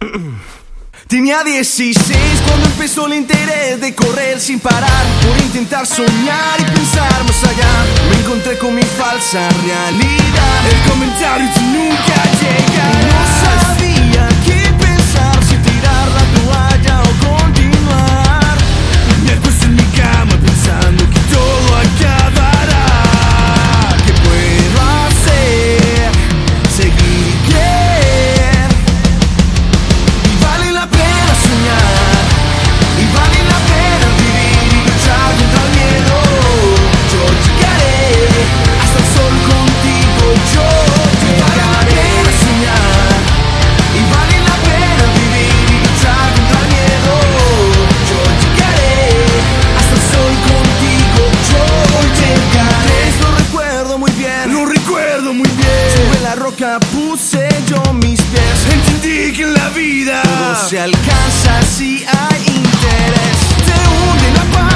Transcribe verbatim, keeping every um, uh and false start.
Tenía dieciséis cuando empezó el interés de correr sin parar, por intentar soñar y pensar más allá. Me encontré con mi falsa realidad, el comentario tú nunca llegarás. No sabía qué pensar, si tirar la toalla o continuar. Me acuesto en mi cama pensando que todo acabará. ¿Qué puedo hacer? Seguir y creer. Y vale la pena soñar, y vale la pena vivir y luchar contra el miedo. Yo llegaré hasta el sol contigo, yo llegaré. Vale la pena soñar, y vale la pena vivir y luchar contra el miedo. Yo llegaré hasta el sol contigo, yo llegaré. Lo recuerdo muy bien, lo recuerdo muy bien. Sobre la roca puse yo mis pies. Entendí que en la vida todo se alcanza si hay interés. Te hunde la paz.